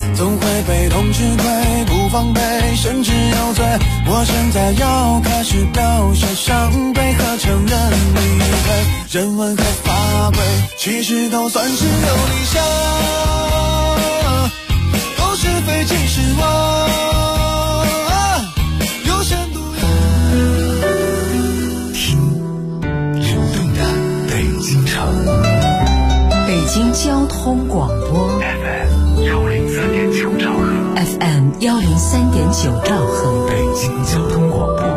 总会被动吃亏，不防备，甚至有罪。我现在要开始表现伤悲和承认理亏，人文和法规其实都算是有理想，都是非即是我，有深度。 听流动的北京城， 北京交通广播 FM103.9兆赫 ，FM103.9兆赫， 北京交通广播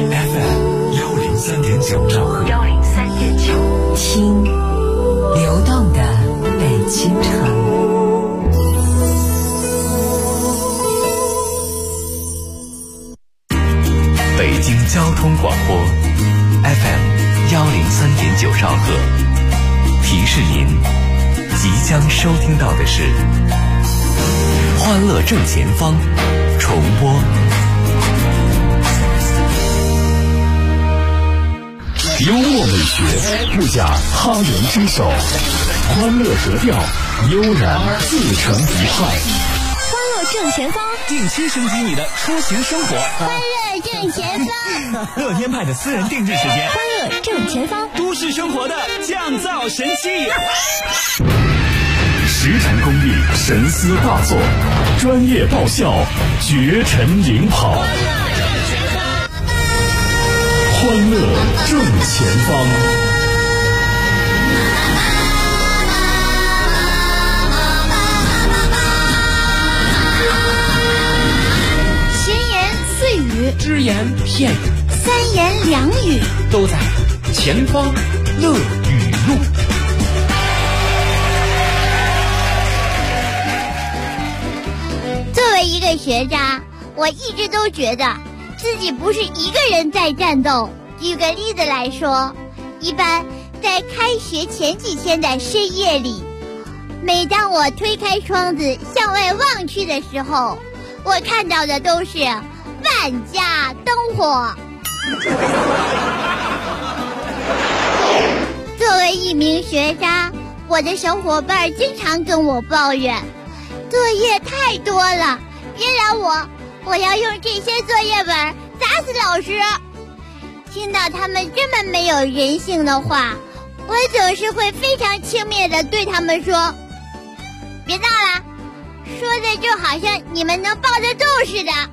FM103.9兆赫 ，103.9，听流动的北京城。 北京交通广播 FM103.9兆赫，提示您即将收听到的是欢乐正前方重播。幽默美学不假他人之手，欢乐格调悠然自成一派。 欢乐正前方， 定期升级你的出行生活。 欢乐正前方， 乐天派的私人定制时间。 欢乐正前方， 都市生活的降噪神器。 实战工艺神思大作，专业爆笑绝尘领跑。欢乐正前方。 闲言碎语， 只言片语， 三言两语， 都在前方乐语录。 作为一个学渣，我一直都觉得自己不是一个人在战斗。举个例子来说，一般在开学前几天的深夜里，每当我推开窗子向外望去的时候，我看到的都是万家灯火。作为一名学渣，我的小伙伴经常跟我抱怨作业太多了，别拦我要用这些作业本砸死老师。听到他们这么没有人性的话，我总是会非常轻蔑地对他们说，别闹了，说的就好像你们能抱得住似的。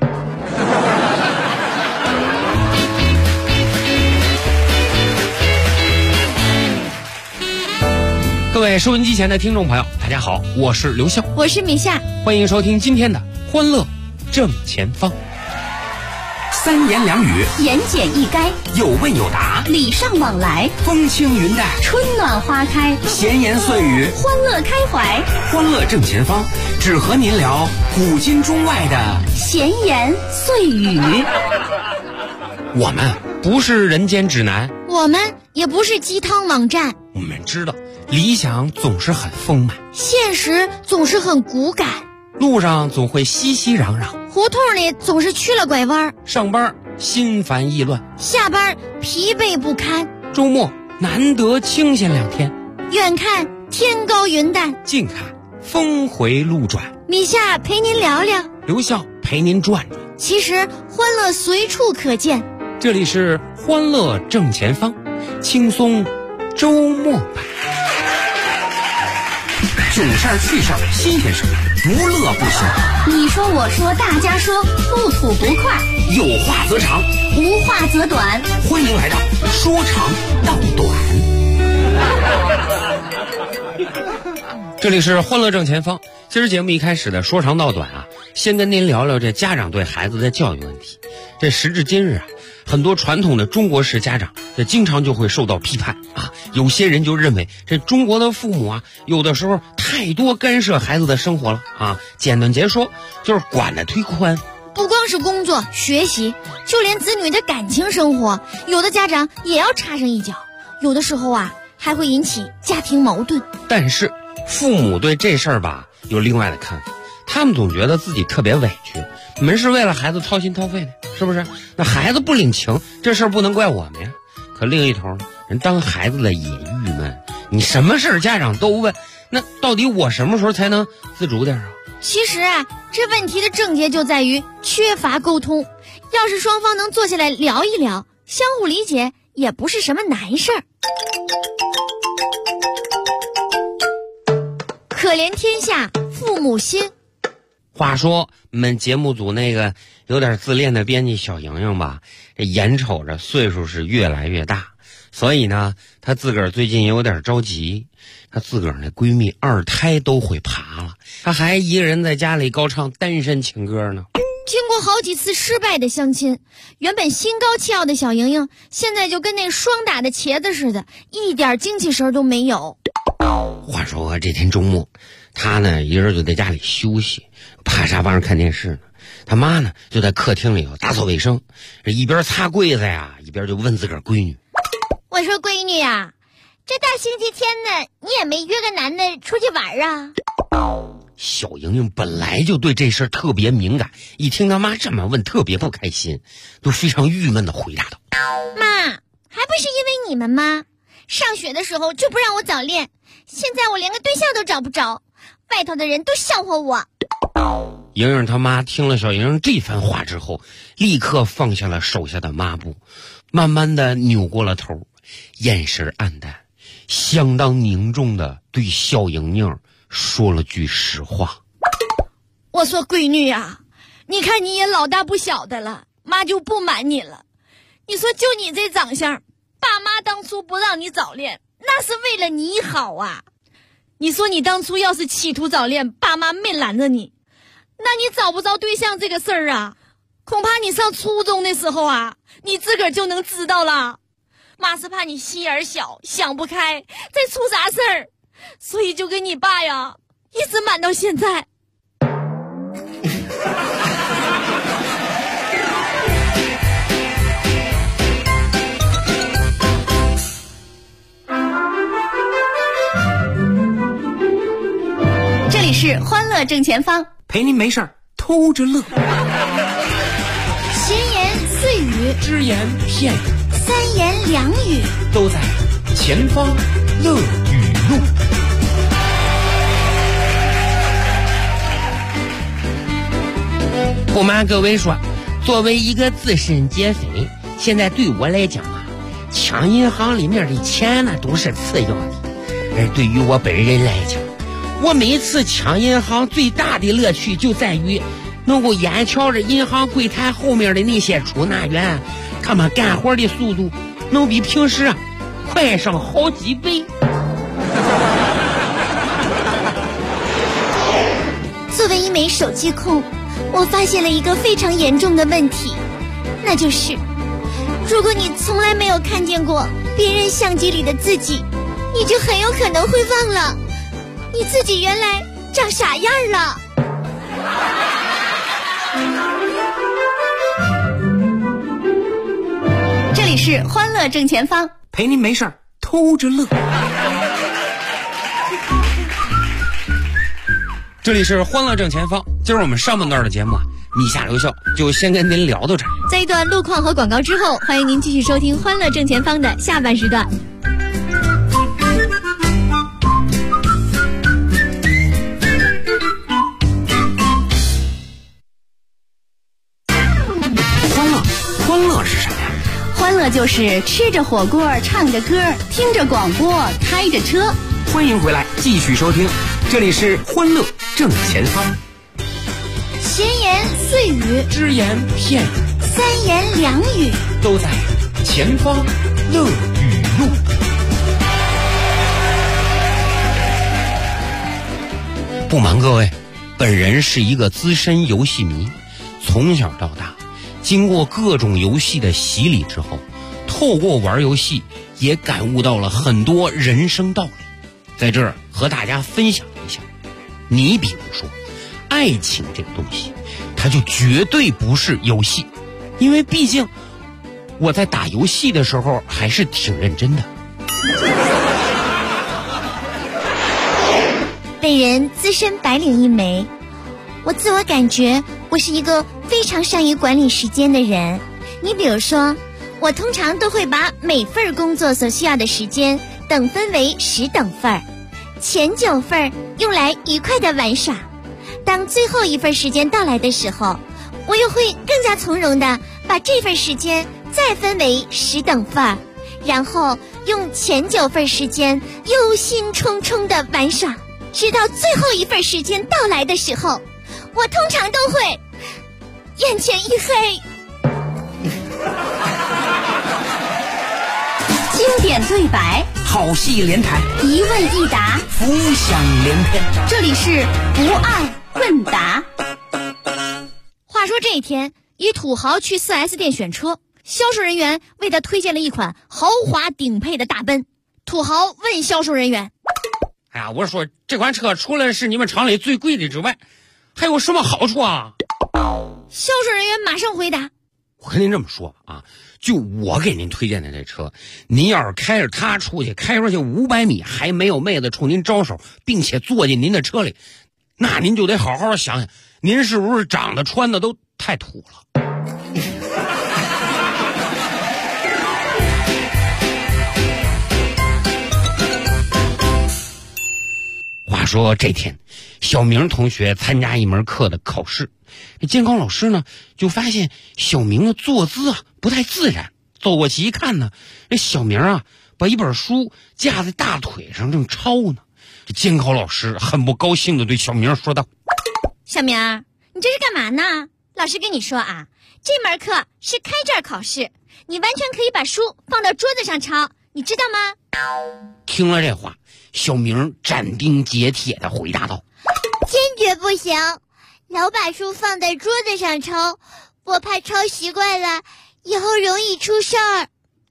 各位收音机前的听众朋友，大家好，我是刘笑， 我是米夏， 欢迎收听今天的欢乐正前方。 三言两语， 言简意赅， 有问有答， 礼尚往来， 风轻云淡， 春暖花开， 闲言碎语， 欢乐开怀。 欢乐正前方，只和您聊古今中外的闲言碎语。 我们不是人间指南， 我们也不是鸡汤网站， 我们知道理想总是很丰满， 现实总是很骨感， 路上总会熙熙攘攘， 胡同里总是曲了拐弯， 上班心烦意乱， 下班疲惫不堪， 周末难得清闲2天， 远看天高云淡， 近看峰回路转。 米夏陪您聊聊， 刘笑陪您转转。 其实欢乐随处可见， 这里是欢乐正前方，轻松周末版。 囧事儿、趣事儿、新鲜事儿，不乐不行。 你说我说大家说，不吐不快， 有话则长， 无话则短。 欢迎来到说长道短。 这里是欢乐正前方。今儿节目一开始的说长道短啊，先跟您聊聊这家长对孩子的教育问题。这时至今日啊，很多传统的中国式家长这经常就会受到批判啊。有些人就认为这中国的父母啊，有的时候太多干涉孩子的生活了啊。简短截说，就是管得忒宽。 不光是工作学习，就连子女的感情生活，有的家长也要插上一脚，有的时候啊还会引起家庭矛盾。 但是父母对这事儿吧有另外的看法，他们总觉得自己特别委屈，门是为了孩子掏心掏肺的，是不是？那孩子不领情，这事儿不能怪我们呀。可另一头，人当孩子的也郁闷，你什么事儿家长都问，那到底我什么时候才能自主点啊？ 其实啊，这问题的症结就在于缺乏沟通。要是双方能坐下来聊一聊，相互理解也不是什么难事儿。可怜天下父母心。 话说我们节目组那个有点自恋的编辑小莹莹吧，这眼瞅着岁数是越来越大，所以呢她自个儿最近有点着急。她自个儿那闺蜜2胎都会爬了，她还一个人在家里高唱单身情歌呢。 经过好几次失败的相亲，原本心高气傲的小莹莹现在就跟那霜打的茄子似的，一点精气神都没有。 话说这天周末，她呢一人就在家里休息，趴沙发上看电视呢。她妈呢就在客厅里打扫卫生，一边擦柜子呀，一边就问自个儿闺女：“ 我说闺女啊，这大星期天的，你也没约个男的出去玩啊？” 小莹莹本来就对这事儿特别敏感，一听她妈这么问，特别不开心，都非常郁闷地回答道：“ 妈，还不是因为你们吗？上学的时候就不让我早恋，现在我连个对象都找不着，外头的人都笑话我。” 莹莹她妈听了小莹莹这番话之后，立刻放下了手下的抹布，慢慢地扭过了头，眼神黯淡，相当凝重地对小莹莹说了句实话：“ 我说闺女啊，你看你也老大不小的了，妈就不瞒你了。你说就你这长相，爸妈当初不让你早恋，那是为了你好啊。你说你当初要是企图早恋，爸妈没拦着你，那你找不着对象这个事儿啊，恐怕你上初中的时候啊，你自个儿就能知道了。妈是怕你心眼小，想不开，再出啥事儿，所以就跟你爸呀一直瞒到现在。” 这里是欢乐正前方， 陪您没事儿偷着乐。 闲言碎语， 只言片语， 三言两语， 都在前方乐语录。 不瞒各位说，作为一个资深劫匪，现在对我来讲啊，抢银行里面的钱呢都是次要的。而对于我本人来讲，我每次抢银行最大的乐趣就在于能够眼瞧着银行柜台后面的那些出纳员，他们干活的速度能比平时快上好几倍。 作为一枚手机控，我发现了一个非常严重的问题，那就是如果你从来没有看见过别人相机里的自己，你就很有可能会忘了你自己原来长啥样了。 这里是欢乐正前方， 陪您没事儿偷着乐。 这里是欢乐正前方，今儿我们上半段的节目你下留校就先跟您聊到这儿。 在一段路况和广告之后，欢迎您继续收听欢乐正前方的下半时段。 欢乐是什么呀？ 欢乐就是吃着火锅，唱着歌，听着广播，开着车。 欢迎回来，继续收听，这里是欢乐正前方。 闲言碎语， 只言片语， 三言两语， 都在前方乐语录。 不瞒各位，本人是一个资深游戏迷，从小到大经过各种游戏的洗礼之后，透过玩游戏也感悟到了很多人生道理，在这儿和大家分享一下。你比如说爱情这个东西，它就绝对不是游戏，因为毕竟我在打游戏的时候还是挺认真的。 本人资深白领一枚，我自我感觉我是一个非常善于管理时间的人。你比如说，我通常都会把每份工作所需要的时间等分为10等份，前9份用来愉快的玩耍， 当最后一份时间到来的时候，我又会更加从容地把这份时间再分为10等份儿，然后用前9份时间忧心忡忡地玩耍，直到最后一份时间到来的时候，我通常都会眼前一黑。 经典对白， 好戏连台， 一问一答， 浮想联翩。 这里是不二问答。 话说这一天，一土豪去 4S 店选车，销售人员为他推荐了一款豪华顶配的大奔。土豪问销售人员： 哎呀，我说这款车除了是你们厂里最贵的之外，还有什么好处啊？ 销售人员马上回答： 我跟您这么说啊，就我给您推荐的这车，您要是开着它出去500米还没有妹子冲您招手，并且坐进您的车里，那您就得好好想想，您是不是长得穿的都太土了。话说这天，小明同学参加一门课的考试，这监考老师呢就发现小明的坐姿啊不太自然，走过去一看呢，这小明啊把一本书架在大腿上正抄呢。这监考老师很不高兴地对小明说道： 小明，你这是干嘛呢？老师跟你说啊，这门课是开卷考试，你完全可以把书放到桌子上抄，你知道吗？ 听了这话，小明斩钉截铁地回答道： 坚决不行，老把书放在桌子上抄，我怕抄习惯了以后容易出事儿。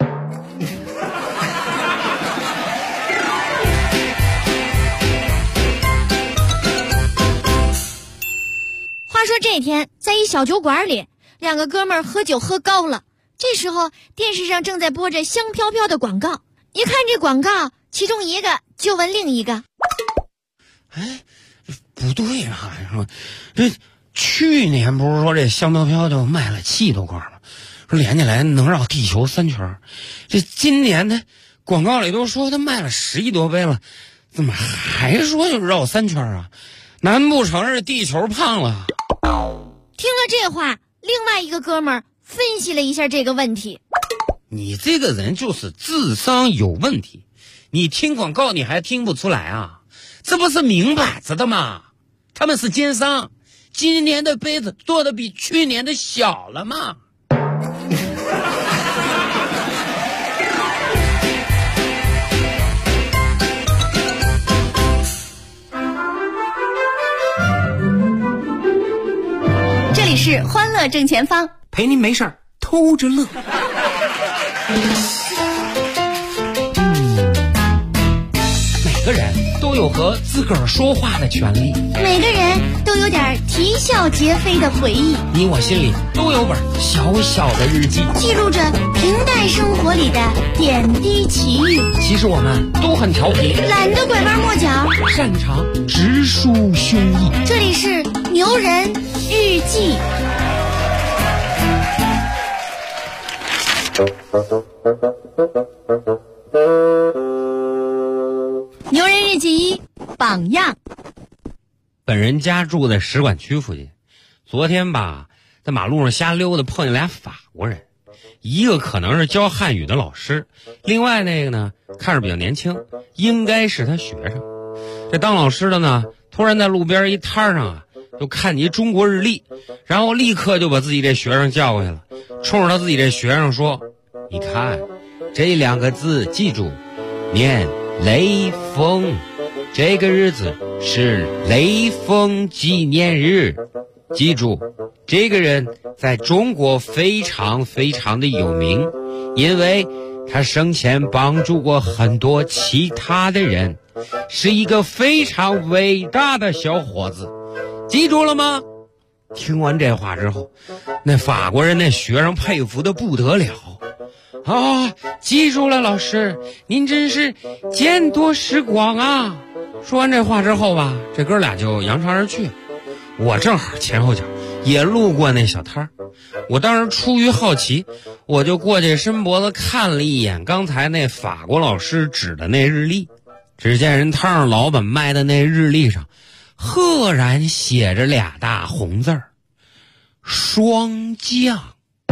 话说这天，在一小酒馆里，2个哥们儿喝酒喝高了。这时候电视上正在播着香飘飘的广告，一看这广告，其中一个就问另一个： 哎，不对啊，这去年不是说这香飘飘就卖了7多块吗？说连起来能绕地球3圈，这今年的广告里都说他卖了11多杯了，怎么还说就绕3圈啊？难不成是地球胖了？ 听了这话，另外一个哥们儿分析了一下这个问题： 你这个人就是智商有问题，你听广告你还听不出来啊？这不是明摆着的吗？他们是奸商，今年的杯子做的比去年的小了嘛。 这里是欢乐正前方， 陪您没事儿偷着乐。 每个人都有和自个儿说话的权利， 每个人都有点啼笑皆非的回忆， 你我心里都有本小小的日记， 记录着平淡生活里的点滴奇遇。 其实我们都很调皮， 懒得拐弯抹角， 擅长直抒胸臆。 这里是牛人日记。 牛人日记1榜样。 本人家住在使馆区附近，昨天吧，在马路上瞎溜达，碰见俩法国人，一个可能是教汉语的老师，另外那个呢看着比较年轻，应该是他学生。这当老师的呢，突然在路边一摊上啊，就看见一中国日历，然后立刻就把自己这学生叫过去了，冲着他自己这学生说：你看这2个字记住，念雷锋，这个日子是雷锋纪念日，记住，这个人在中国非常非常的有名，因为他生前帮助过很多其他的人，是一个非常伟大的小伙子，记住了吗？听完这话之后，那法国人那学生佩服的不得了。记住了，老师，您真是见多识广啊。说完这话之后吧，这哥俩就扬长而去。我正好前后脚也路过那小摊儿，我当时出于好奇，我就过去伸脖子看了一眼刚才那法国老师指的那日历。只见人摊上老板卖的那日历上赫然写着俩大红字儿：霜降。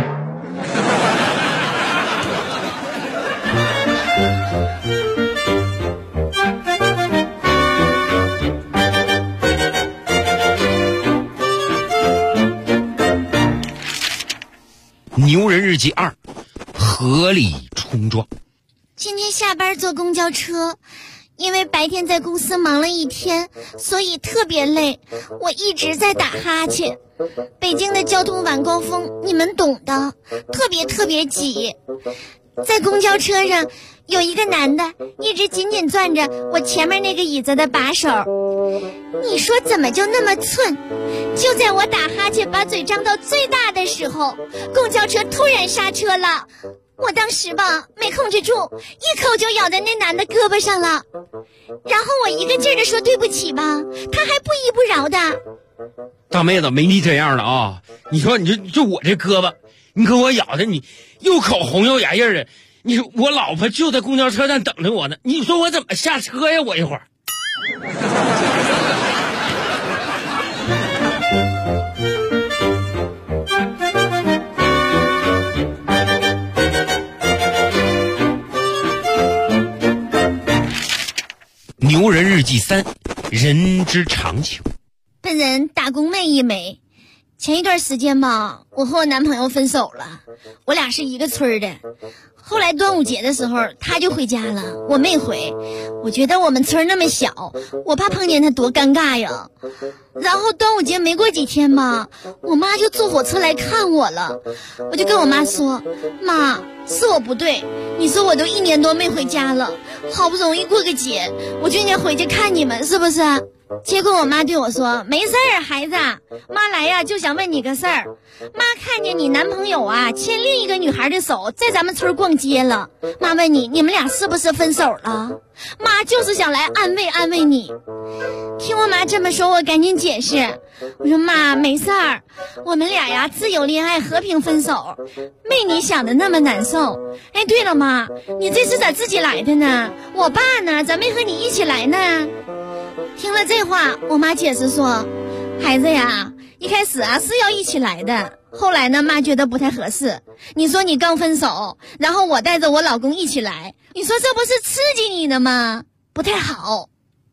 牛人日记2，合理冲撞。 今天下班坐公交车，因为白天在公司忙了一天，所以特别累，我一直在打哈欠。北京的交通晚高峰你们懂的，特别挤。在公交车上有一个男的一直紧紧攥着我前面那个椅子的把手，你说怎么就那么寸？就在我打哈欠把嘴张到最大的时候，公交车突然刹车了，我当时吧没控制住，一口就咬在那男的胳膊上了，然后我一个劲儿的说对不起吧，他还不依不饶的。 大妹子没你这样的啊！你说你就我这胳膊，你给我咬的，你又口红又牙印的。你说我老婆就在公交车站等着我呢，你说我怎么下车呀？我一会儿。牛人日记3，人之常情。 本人打工妹一枚，前一段时间吧，我和我男朋友分手了，我俩是一个村的。后来端午节的时候他就回家了，我没回，我觉得我们村那么小，我怕碰见他多尴尬呀。然后端午节没过几天吧，我妈就坐火车来看我了，我就跟我妈说，妈，是我不对，你说我都1年多没回家了，好不容易过个节，我就应该回去看你们，是不是？结果我妈对我说，没事儿，孩子，妈来呀就想问你个事儿，妈看见你男朋友啊牵另一个女孩的手在咱们村逛街了，妈问你们俩是不是分手了？妈就是想来安慰你。听我妈这么说，我赶紧解释，我说妈没事儿，我们俩呀自由恋爱和平分手，没你想的那么难受。哎，对了妈，你这是咋自己来的呢？我爸呢？咋没和你一起来呢？听了这话，我妈解释说，孩子呀，一开始啊是要一起来的，后来呢妈觉得不太合适，你说你刚分手，然后我带着我老公一起来，你说这不是刺激你的吗？不太好。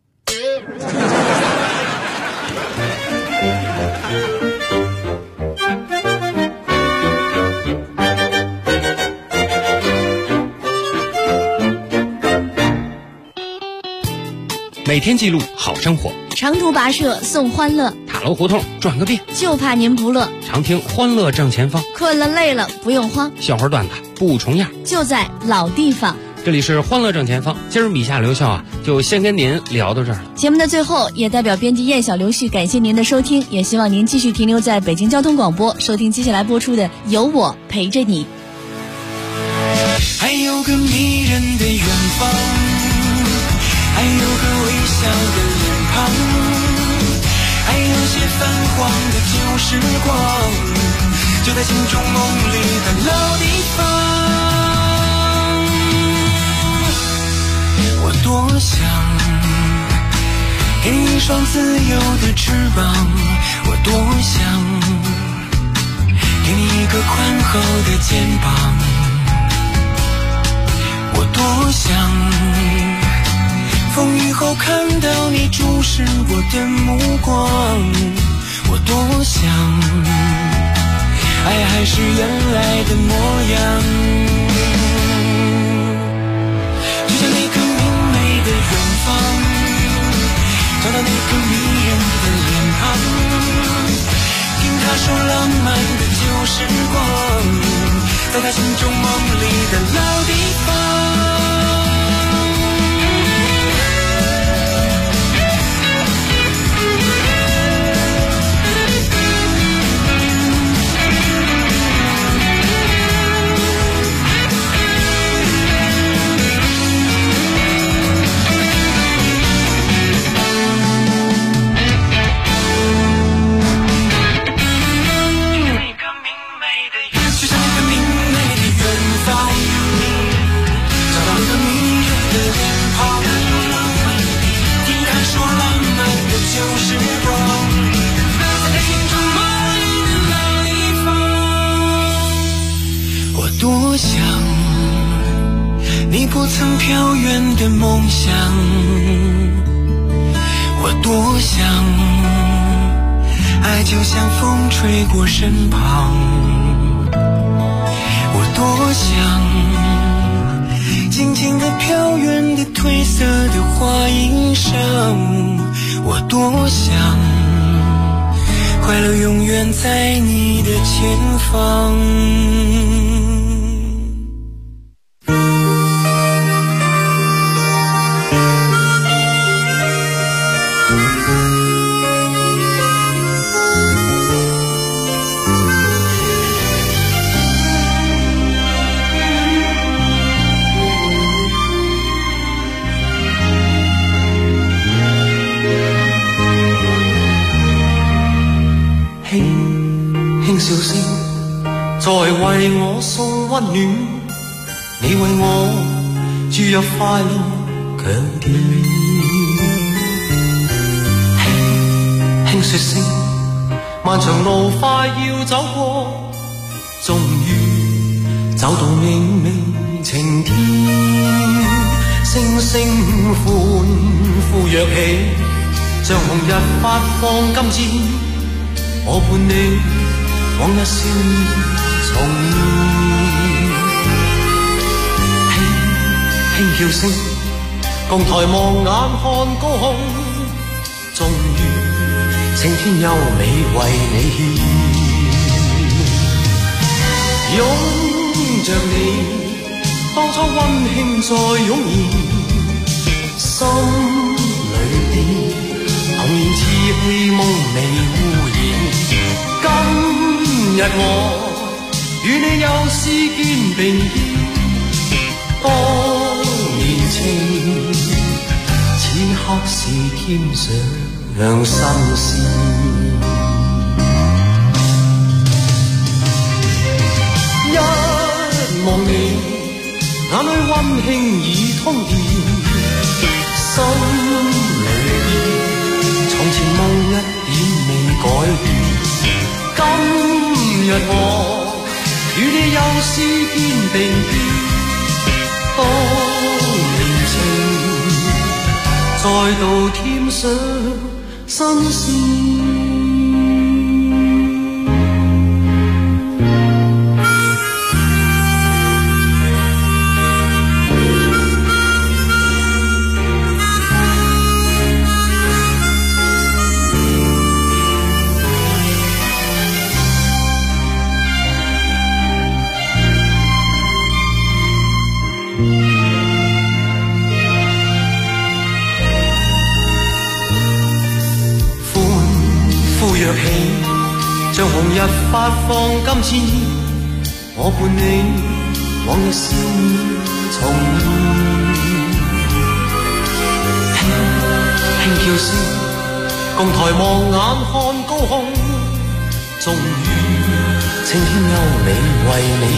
每天记录好生活， 长途跋涉送欢乐， 塔楼胡同转个遍， 就怕您不乐。 常听欢乐正前方， 困了累了不用慌， 笑话段子不重样， 就在老地方。 这里是欢乐正前方，今儿米夏刘笑啊，就先跟您聊到这儿了。 节目的最后，也代表编辑燕小刘旭感谢您的收听，也希望您继续停留在北京交通广播，收听接下来播出的《有我陪着你》。 还有个迷人的远方，还有个微笑的脸庞，还有些泛黄的旧时光，就在心中梦里的老地方。我多想给你一双自由的翅膀，我多想给你一个宽厚的肩膀，我多想风雨后看到你注视我的目光，我多想爱还是原来的模样，就像那个明媚的远方，找到那个迷人的脸庞，听他说浪漫的旧时光，在他心中梦里的老地方。就像那个明媚的远方， 不曾飘远的梦想，我多想爱就像风吹过身旁，我多想静静地飘远的褪色的花衣裳，我多想快乐永远在你的前方。輕笑聲在為我送溫暖，你為我注入快樂強電。輕說聲漫長路快要走過，終於走到明媚晴天，星星歡呼躍起，像紅日發放金箭，我伴你往日少年重現，輕叫聲共抬望眼看高空，終於青天優美為你獻，擁着你當初溫馨再湧現，心裏邊童年稚氣夢未污染。今日我與你又是肩並肩，當年情此刻是添上新鮮。一望你眼裏溫馨已通電，心裏邊從前夢一點未改變。今日我與你又是肩並肩，當年情再度添上新鮮。像紅日發放金箭，我伴你往日笑面重現，輕叫聲共抬望眼看高空，終於青天優美為你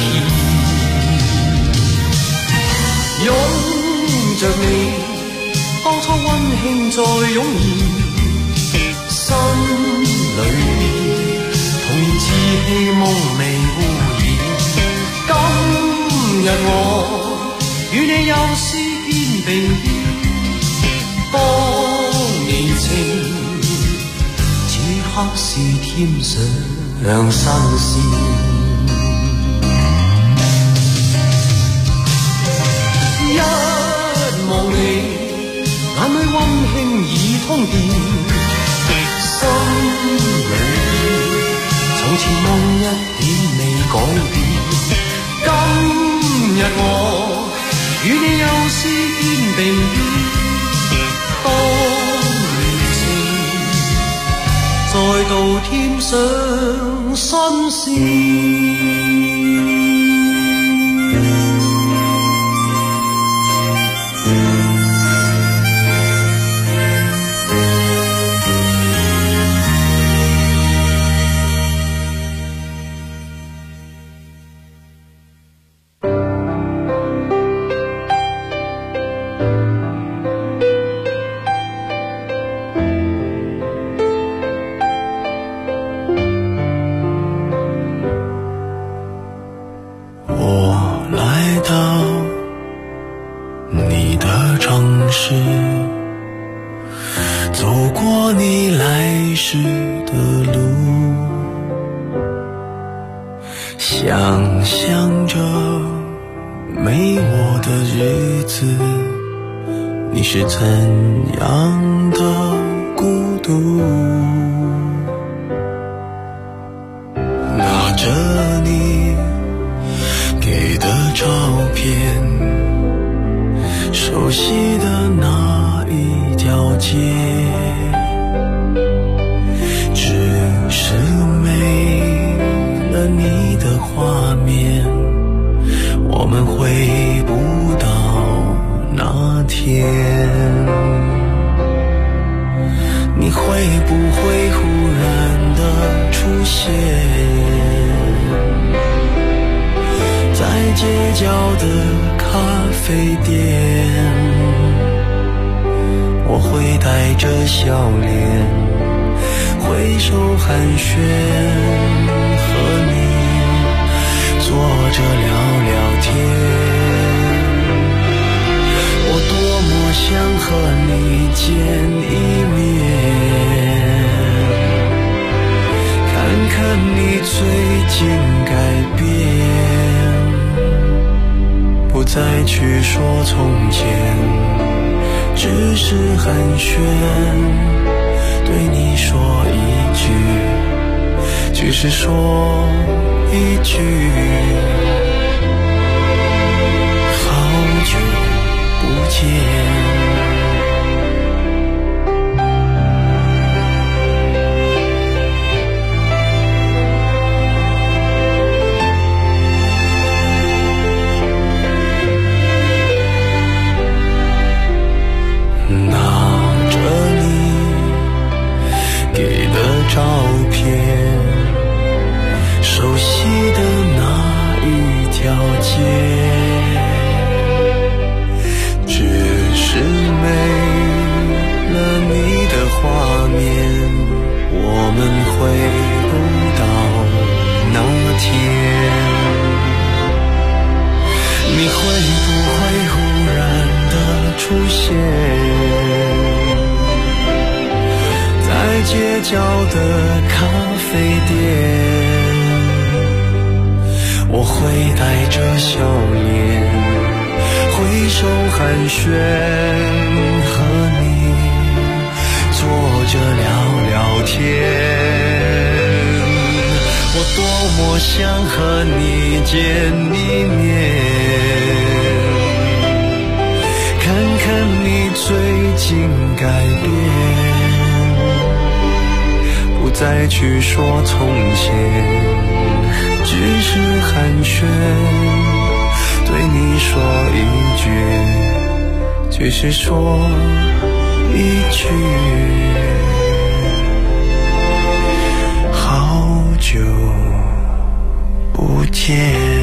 獻，擁着你當初溫馨再湧現，心裏面童年稚氣夢未污染。今日我與你又是肩並肩，當年情此刻是添上新鮮。一望你眼裏溫馨已通電，心裏從前夢一點未改變。今日我與你又是肩並肩，當年情再度添上新鮮。 想象着没我的日子，你是怎样的孤独？拿着你给的照片，熟悉的那一条街，只是没了你的画面，我们回不到那天。你会不会忽然的出现在街角的咖啡店？我会带着笑脸挥手寒暄，和你坐着聊聊天。我多么想和你见一面，看看你最近改变，不再去说从前，只是寒暄，对你说一句，只是说一句，好久不见。照片，熟悉的那一条街，只是没了你的画面，我们回不到那天。你会不会忽然的出现在街角的咖啡店？我会带着笑脸挥手寒暄，和你坐着聊聊天。我多么想和你见一面，看看你最近改变，不再去说从前，只是寒暄，对你说一句，只是说一句，好久不见。